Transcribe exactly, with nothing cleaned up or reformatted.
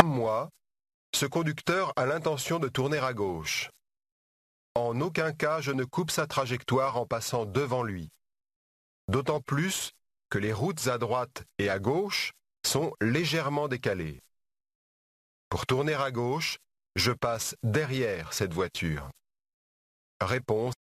Comme moi, ce conducteur a l'intention de tourner à gauche. En aucun cas je ne coupe sa trajectoire en passant devant lui. D'autant plus que les routes à droite et à gauche sont légèrement décalées. Pour tourner à gauche, je passe derrière cette voiture. Réponse.